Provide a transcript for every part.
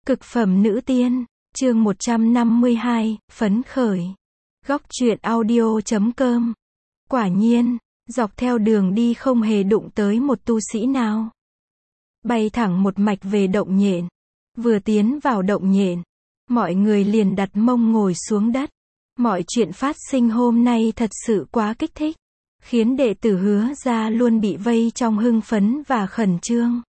Cực phẩm nữ tiên, chương 152, phấn khởi. Góc truyện audio.com. Quả nhiên, dọc theo đường đi không hề đụng tới một tu sĩ nào. Bay thẳng một mạch về động nhện. Vừa tiến vào động nhện, mọi người liền đặt mông ngồi xuống đất. Mọi chuyện phát sinh hôm nay thật sự quá kích thích, khiến đệ tử Hứa gia luôn bị vây trong hưng phấn và khẩn trương.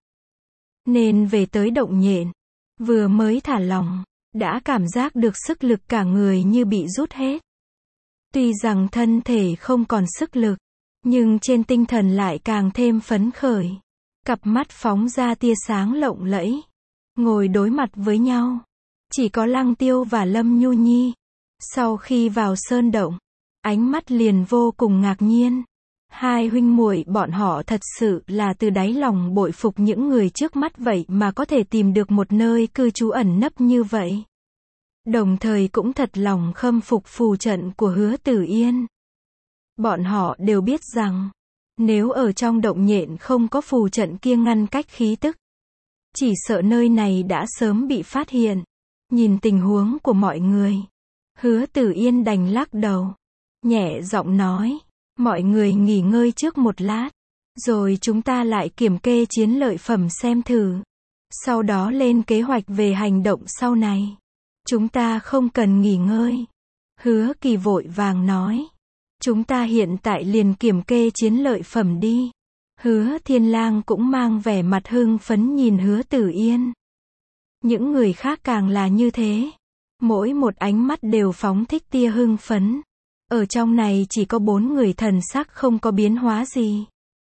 Nên về tới động nhện, vừa mới thả lỏng, đã cảm giác được sức lực cả người như bị rút hết. Tuy rằng thân thể không còn sức lực, nhưng trên tinh thần lại càng thêm phấn khởi. Cặp mắt phóng ra tia sáng lộng lẫy, ngồi đối mặt với nhau. Chỉ có Lăng Tiêu và Lâm Nhu Nhi. Sau khi vào sơn động, ánh mắt liền vô cùng ngạc nhiên. Hai huynh muội bọn họ thật sự là từ đáy lòng bội phục những người trước mắt vậy mà có thể tìm được một nơi cư trú ẩn nấp như vậy. Đồng thời cũng thật lòng khâm phục phù trận của Hứa Tử Yên. Bọn họ đều biết rằng, nếu ở trong động nhện không có phù trận kia ngăn cách khí tức, chỉ sợ nơi này đã sớm bị phát hiện. Nhìn tình huống của mọi người, Hứa Tử Yên đành lắc đầu, nhẹ giọng nói, mọi người nghỉ ngơi trước một lát, rồi chúng ta lại kiểm kê chiến lợi phẩm xem thử. Sau đó lên kế hoạch về hành động sau này. Chúng ta không cần nghỉ ngơi. Hứa Kỳ vội vàng nói, chúng ta hiện tại liền kiểm kê chiến lợi phẩm đi. Hứa Thiên Lang cũng mang vẻ mặt hưng phấn nhìn Hứa Tử Yên. Những người khác càng là như thế. Mỗi một ánh mắt đều phóng thích tia hưng phấn. Ở trong này chỉ có 4 người thần sắc không có biến hóa gì.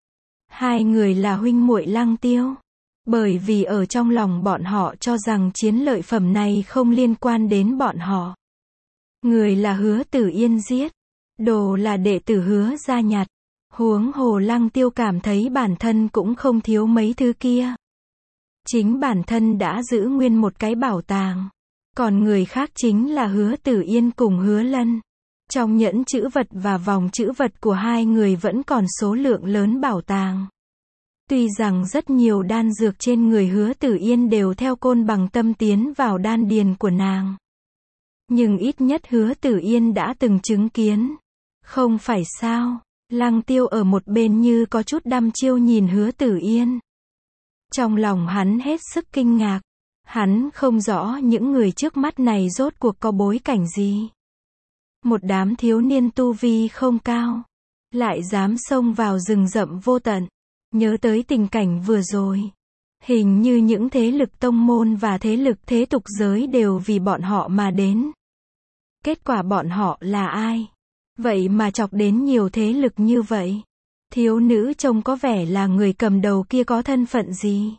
2 người là huynh muội Lăng Tiêu. Bởi vì ở trong lòng bọn họ cho rằng chiến lợi phẩm này không liên quan đến bọn họ. Người là Hứa Tử Yên giết. Đồ là đệ tử Hứa gia nhặt. Huống hồ Lăng Tiêu cảm thấy bản thân cũng không thiếu mấy thứ kia. Chính bản thân đã giữ nguyên một cái bảo tàng. Còn người khác chính là Hứa Tử Yên cùng Hứa Lân. Trong nhẫn chữ vật và vòng chữ vật của hai người vẫn còn số lượng lớn bảo tàng. Tuy rằng rất nhiều đan dược trên người Hứa Tử Yên đều theo côn bằng tâm tiến vào đan điền của nàng. Nhưng ít nhất Hứa Tử Yên đã từng chứng kiến. Không phải sao? Lăng Tiêu ở một bên như có chút đăm chiêu nhìn Hứa Tử Yên. Trong lòng hắn hết sức kinh ngạc. Hắn không rõ những người trước mắt này rốt cuộc có bối cảnh gì. Một đám thiếu niên tu vi không cao, lại dám xông vào rừng rậm vô tận. Nhớ tới tình cảnh vừa rồi, hình như những thế lực tông môn và thế lực thế tục giới đều vì bọn họ mà đến. Kết quả bọn họ là ai? Vậy mà chọc đến nhiều thế lực như vậy. Thiếu nữ trông có vẻ là người cầm đầu kia có thân phận gì?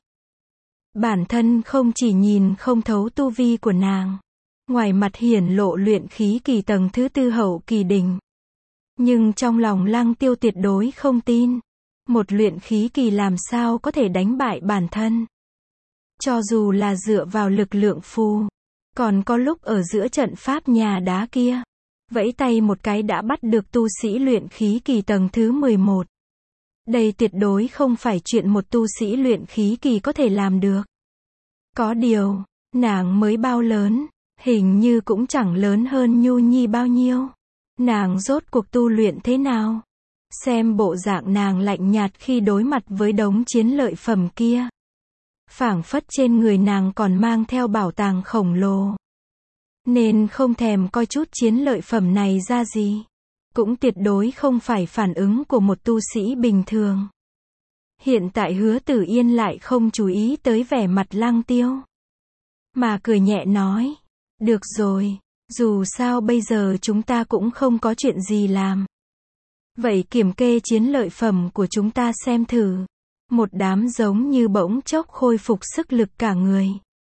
Bản thân không chỉ nhìn không thấu tu vi của nàng, ngoài mặt hiển lộ luyện khí kỳ tầng thứ 4 hậu kỳ đỉnh. Nhưng trong lòng Lăng Tiêu tuyệt đối không tin. Một luyện khí kỳ làm sao có thể đánh bại bản thân. Cho dù là dựa vào lực lượng phù. Còn có lúc ở giữa trận pháp nhà đá kia, vẫy tay một cái đã bắt được tu sĩ luyện khí kỳ tầng thứ 11. Đây tuyệt đối không phải chuyện một tu sĩ luyện khí kỳ có thể làm được. Có điều, nàng mới bao lớn, hình như cũng chẳng lớn hơn Nhu Nhi bao nhiêu. Nàng rốt cuộc tu luyện thế nào? Xem bộ dạng nàng lạnh nhạt khi đối mặt với đống chiến lợi phẩm kia. Phảng phất trên người nàng còn mang theo bảo tàng khổng lồ. Nên không thèm coi chút chiến lợi phẩm này ra gì. Cũng tuyệt đối không phải phản ứng của một tu sĩ bình thường. Hiện tại Hứa Tử Yên lại không chú ý tới vẻ mặt Lăng Tiêu. Mà cười nhẹ nói, được rồi, dù sao bây giờ chúng ta cũng không có chuyện gì làm. Vậy kiểm kê chiến lợi phẩm của chúng ta xem thử. Một đám giống như bỗng chốc khôi phục sức lực cả người.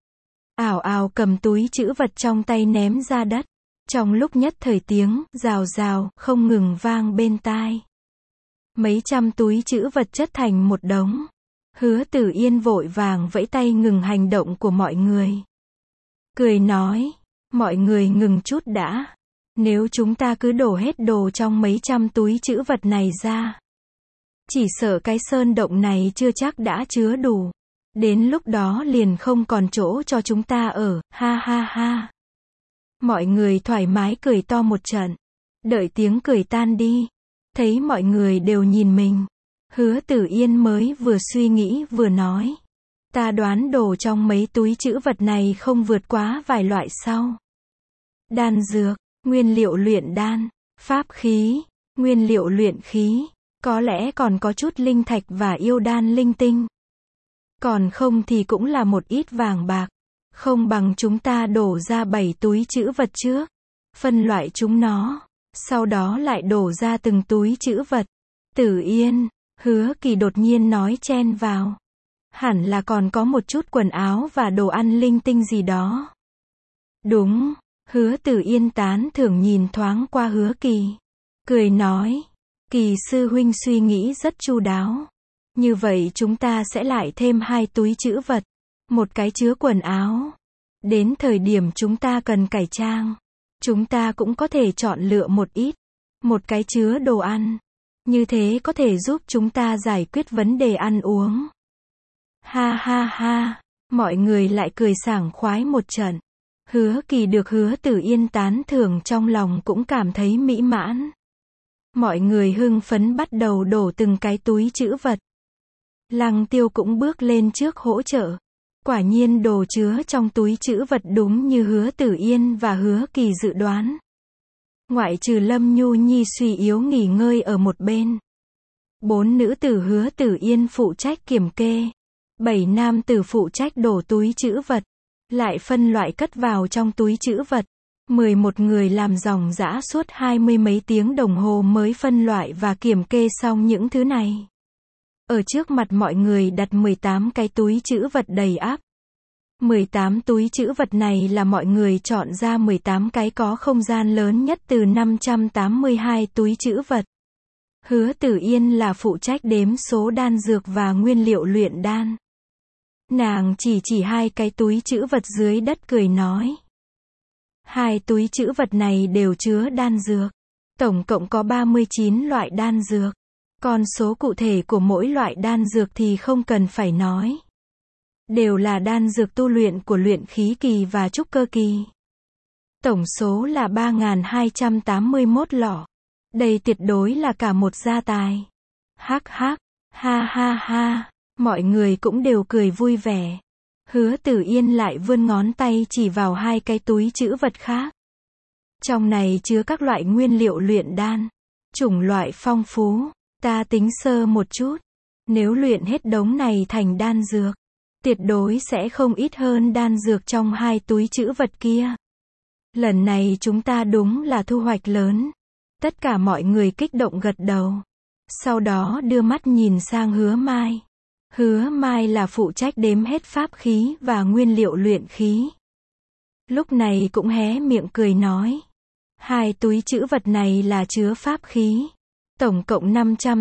Ảo ảo cầm túi trữ vật trong tay ném ra đất. Trong lúc nhất thời tiếng rào rào không ngừng vang bên tai. Mấy trăm túi trữ vật chất thành một đống. Hứa Tử Yên vội vàng vẫy tay ngừng hành động của mọi người. Cười nói, mọi người ngừng chút đã. Nếu chúng ta cứ đổ hết đồ trong mấy trăm túi trữ vật này ra, chỉ sợ cái sơn động này chưa chắc đã chứa đủ. Đến lúc đó liền không còn chỗ cho chúng ta ở, ha ha ha. Mọi người thoải mái cười to một trận. Đợi tiếng cười tan đi. Thấy mọi người đều nhìn mình. Hứa Tử Yên mới vừa suy nghĩ vừa nói. Ta đoán đồ trong mấy túi trữ vật này không vượt quá vài loại sau. Đan dược, nguyên liệu luyện đan, pháp khí, nguyên liệu luyện khí, có lẽ còn có chút linh thạch và yêu đan linh tinh. Còn không thì cũng là một ít vàng bạc. Không bằng chúng ta đổ ra 7 túi trữ vật trước. Phân loại chúng nó. Sau đó lại đổ ra từng túi trữ vật. Tử Yên, Hứa Kỳ đột nhiên nói chen vào. Hẳn là còn có một chút quần áo và đồ ăn linh tinh gì đó. Đúng, Hứa Tử Yên tán thưởng nhìn thoáng qua Hứa Kỳ. Cười nói, Kỳ sư huynh suy nghĩ rất chu đáo. Như vậy chúng ta sẽ lại thêm 2 túi trữ vật. Một cái chứa quần áo. Đến thời điểm chúng ta cần cải trang. Chúng ta cũng có thể chọn lựa một ít. Một cái chứa đồ ăn. Như thế có thể giúp chúng ta giải quyết vấn đề ăn uống. Ha ha ha. Mọi người lại cười sảng khoái một trận. Hứa Kỳ được Hứa Tử Yên tán thưởng trong lòng cũng cảm thấy mỹ mãn. Mọi người hưng phấn bắt đầu đổ từng cái túi trữ vật. Lăng Tiêu cũng bước lên trước hỗ trợ. Quả nhiên đồ chứa trong túi trữ vật đúng như Hứa Tử Yên và Hứa Kỳ dự đoán. Ngoại trừ Lâm Nhu Nhi suy yếu nghỉ ngơi ở một bên. 4 nữ tử Hứa Tử Yên phụ trách kiểm kê. 7 nam tử phụ trách đổ túi trữ vật. Lại phân loại cất vào trong túi trữ vật. 11 người làm ròng rã suốt 20 mấy tiếng đồng hồ mới phân loại và kiểm kê xong những thứ này. Ở trước mặt mọi người đặt 18 cái túi trữ vật đầy ắp. 18 túi trữ vật này là mọi người chọn ra 18 cái có không gian lớn nhất từ 582 túi trữ vật. Hứa Tử Yên là phụ trách đếm số đan dược và nguyên liệu luyện đan. Nàng chỉ 2 cái túi trữ vật dưới đất cười nói. 2 túi trữ vật này đều chứa đan dược. Tổng cộng có 39 loại đan dược. Con số cụ thể của mỗi loại đan dược thì không cần phải nói. Đều là đan dược tu luyện của luyện khí kỳ và trúc cơ kỳ. Tổng số là 3.281 lọ. Đây tuyệt đối là cả một gia tài. Hắc hắc, ha ha ha, mọi người cũng đều cười vui vẻ. Hứa Tử Yên lại vươn ngón tay chỉ vào 2 cái túi trữ vật khác. Trong này chứa các loại nguyên liệu luyện đan. Chủng loại phong phú. Ta tính sơ một chút. Nếu luyện hết đống này thành đan dược, tuyệt đối sẽ không ít hơn đan dược trong 2 túi trữ vật kia. Lần này chúng ta đúng là thu hoạch lớn. Tất cả mọi người kích động gật đầu. Sau đó đưa mắt nhìn sang Hứa Mai. Hứa Mai là phụ trách đếm hết pháp khí và nguyên liệu luyện khí. Lúc này cũng hé miệng cười nói. 2 túi trữ vật này là chứa pháp khí. Tổng cộng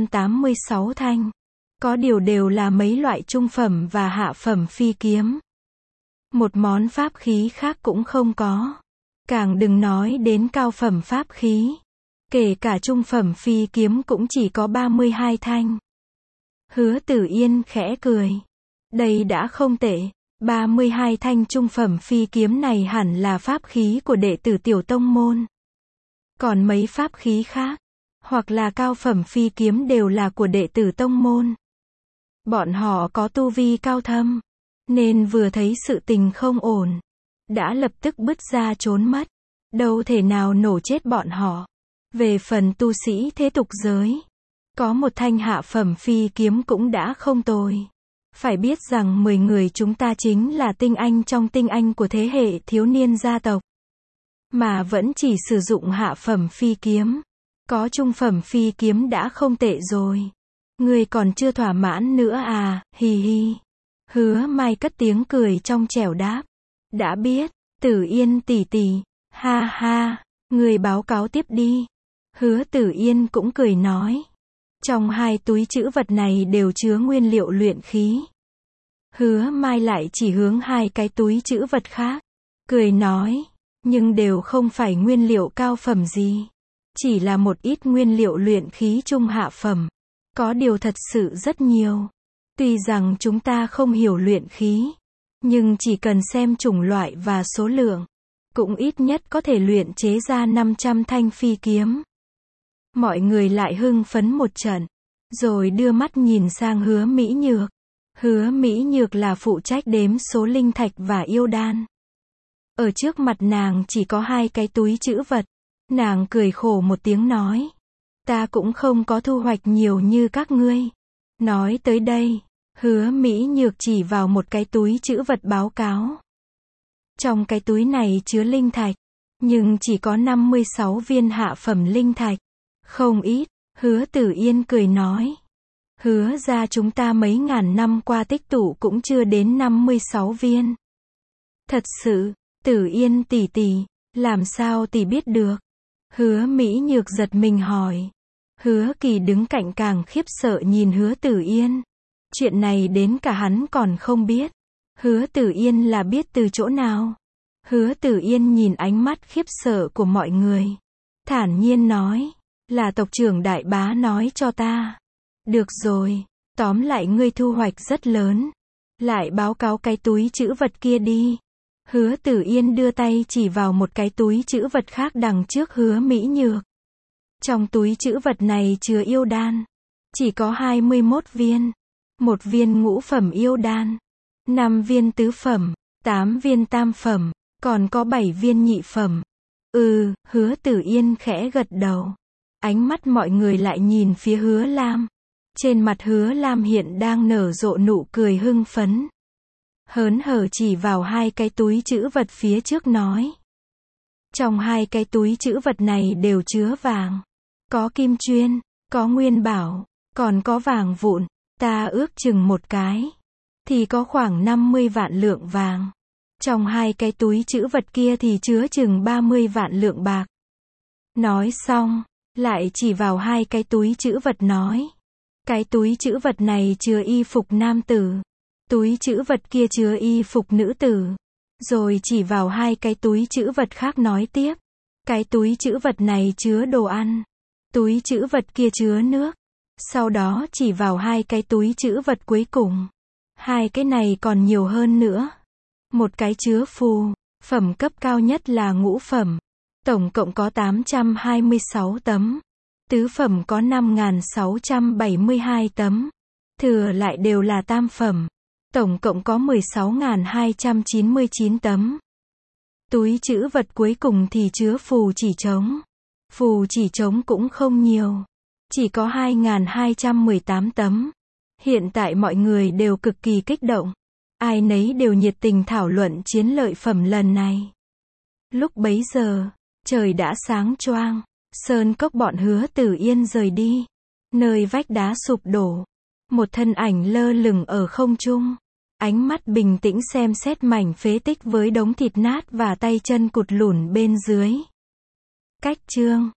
586 thanh. Có điều đều là mấy loại trung phẩm và hạ phẩm phi kiếm. Một món pháp khí khác cũng không có. Càng đừng nói đến cao phẩm pháp khí. Kể cả trung phẩm phi kiếm cũng chỉ có 32 thanh. Hứa Tử Yên khẽ cười. Đây đã không tệ. 32 thanh trung phẩm phi kiếm này hẳn là pháp khí của đệ tử tiểu tông môn. Còn mấy pháp khí khác, hoặc là cao phẩm phi kiếm đều là của đệ tử tông môn. Bọn họ có tu vi cao thâm, nên vừa thấy sự tình không ổn, đã lập tức bứt ra trốn mất. Đâu thể nào nổ chết bọn họ. Về phần tu sĩ thế tục giới, có một thanh hạ phẩm phi kiếm cũng đã không tồi. Phải biết rằng 10 người chúng ta chính là tinh anh trong tinh anh của thế hệ thiếu niên gia tộc. Mà vẫn chỉ sử dụng hạ phẩm phi kiếm. Có trung phẩm phi kiếm đã không tệ rồi. Người còn chưa thỏa mãn nữa à, hi hi. Hứa Mai cất tiếng cười trong trẻo đáp. Đã biết, Tử Yên tỷ tỷ, ha ha, người báo cáo tiếp đi. Hứa Tử Yên cũng cười nói. Trong 2 túi trữ vật này đều chứa nguyên liệu luyện khí. Hứa Mai lại chỉ hướng 2 cái túi trữ vật khác. Cười nói, nhưng đều không phải nguyên liệu cao phẩm gì. Chỉ là một ít nguyên liệu luyện khí trung hạ phẩm. Có điều thật sự rất nhiều. Tuy rằng chúng ta không hiểu luyện khí, nhưng chỉ cần xem chủng loại và số lượng, cũng ít nhất có thể luyện chế ra 500 thanh phi kiếm. Mọi người lại hưng phấn một trận, rồi đưa mắt nhìn sang Hứa Mỹ Nhược. Hứa Mỹ Nhược là phụ trách đếm số linh thạch và yêu đan. Ở trước mặt nàng chỉ có 2 cái túi trữ vật. Nàng cười khổ một tiếng nói, ta cũng không có thu hoạch nhiều như các ngươi. Nói tới đây, Hứa Mỹ Nhược chỉ vào một cái túi trữ vật báo cáo. Trong cái túi này chứa linh thạch, nhưng chỉ có 56 viên hạ phẩm linh thạch. Không ít. Hứa Tử Yên cười nói, Hứa ra chúng ta mấy ngàn năm qua tích tụ cũng chưa đến 56 viên. Thật sự, Tử Yên tỷ tỷ, làm sao tỷ biết được? Hứa Mỹ Nhược giật mình hỏi. Hứa Kỳ đứng cạnh càng khiếp sợ nhìn Hứa Tử Yên. Chuyện này đến cả hắn còn không biết. Hứa Tử Yên là biết từ chỗ nào? Hứa Tử Yên nhìn ánh mắt khiếp sợ của mọi người, thản nhiên nói, là tộc trưởng Đại Bá nói cho ta. Được rồi, tóm lại ngươi thu hoạch rất lớn. Lại báo cáo cái túi trữ vật kia đi. Hứa Tử Yên đưa tay chỉ vào một cái túi trữ vật khác đằng trước Hứa Mỹ Nhược. Trong túi trữ vật này chứa yêu đan. Chỉ có 21 viên. 1 viên ngũ phẩm yêu đan. 5 viên tứ phẩm. 8 viên tam phẩm. Còn có 7 viên nhị phẩm. Hứa Tử Yên khẽ gật đầu. Ánh mắt mọi người lại nhìn phía Hứa Lam. Trên mặt Hứa Lam hiện đang nở rộ nụ cười hưng phấn. Hớn hở chỉ vào 2 cái túi trữ vật phía trước nói. Trong 2 cái túi trữ vật này đều chứa vàng. Có kim chuyên, có nguyên bảo, còn có vàng vụn. Ta ước chừng một cái thì có khoảng 50 vạn lượng vàng. Trong 2 cái túi trữ vật kia thì chứa chừng 30 vạn lượng bạc. Nói xong, lại chỉ vào 2 cái túi trữ vật nói. Cái túi trữ vật này chứa y phục nam tử. Túi trữ vật kia chứa y phục nữ tử. Rồi chỉ vào 2 cái túi trữ vật khác nói tiếp. Cái túi trữ vật này chứa đồ ăn. Túi trữ vật kia chứa nước. Sau đó chỉ vào 2 cái túi trữ vật cuối cùng. 2 cái này còn nhiều hơn nữa. Một cái chứa phù, phẩm cấp cao nhất là ngũ phẩm. Tổng cộng có 826 tấm. Tứ phẩm có 5.672 tấm. Thừa lại đều là tam phẩm. Tổng cộng có 16.299 tấm. Túi trữ vật cuối cùng thì chứa phù chỉ trống. Phù chỉ trống cũng không nhiều. Chỉ có 2.218 tấm. Hiện tại mọi người đều cực kỳ kích động. Ai nấy đều nhiệt tình thảo luận chiến lợi phẩm lần này. Lúc bấy giờ, trời đã sáng choang. Sơn cốc bọn Hứa Tử Yên rời đi. Nơi vách đá sụp đổ. Một thân ảnh lơ lửng ở không trung. Ánh mắt bình tĩnh xem xét mảnh phế tích với đống thịt nát và tay chân cụt lủn bên dưới. Cách chương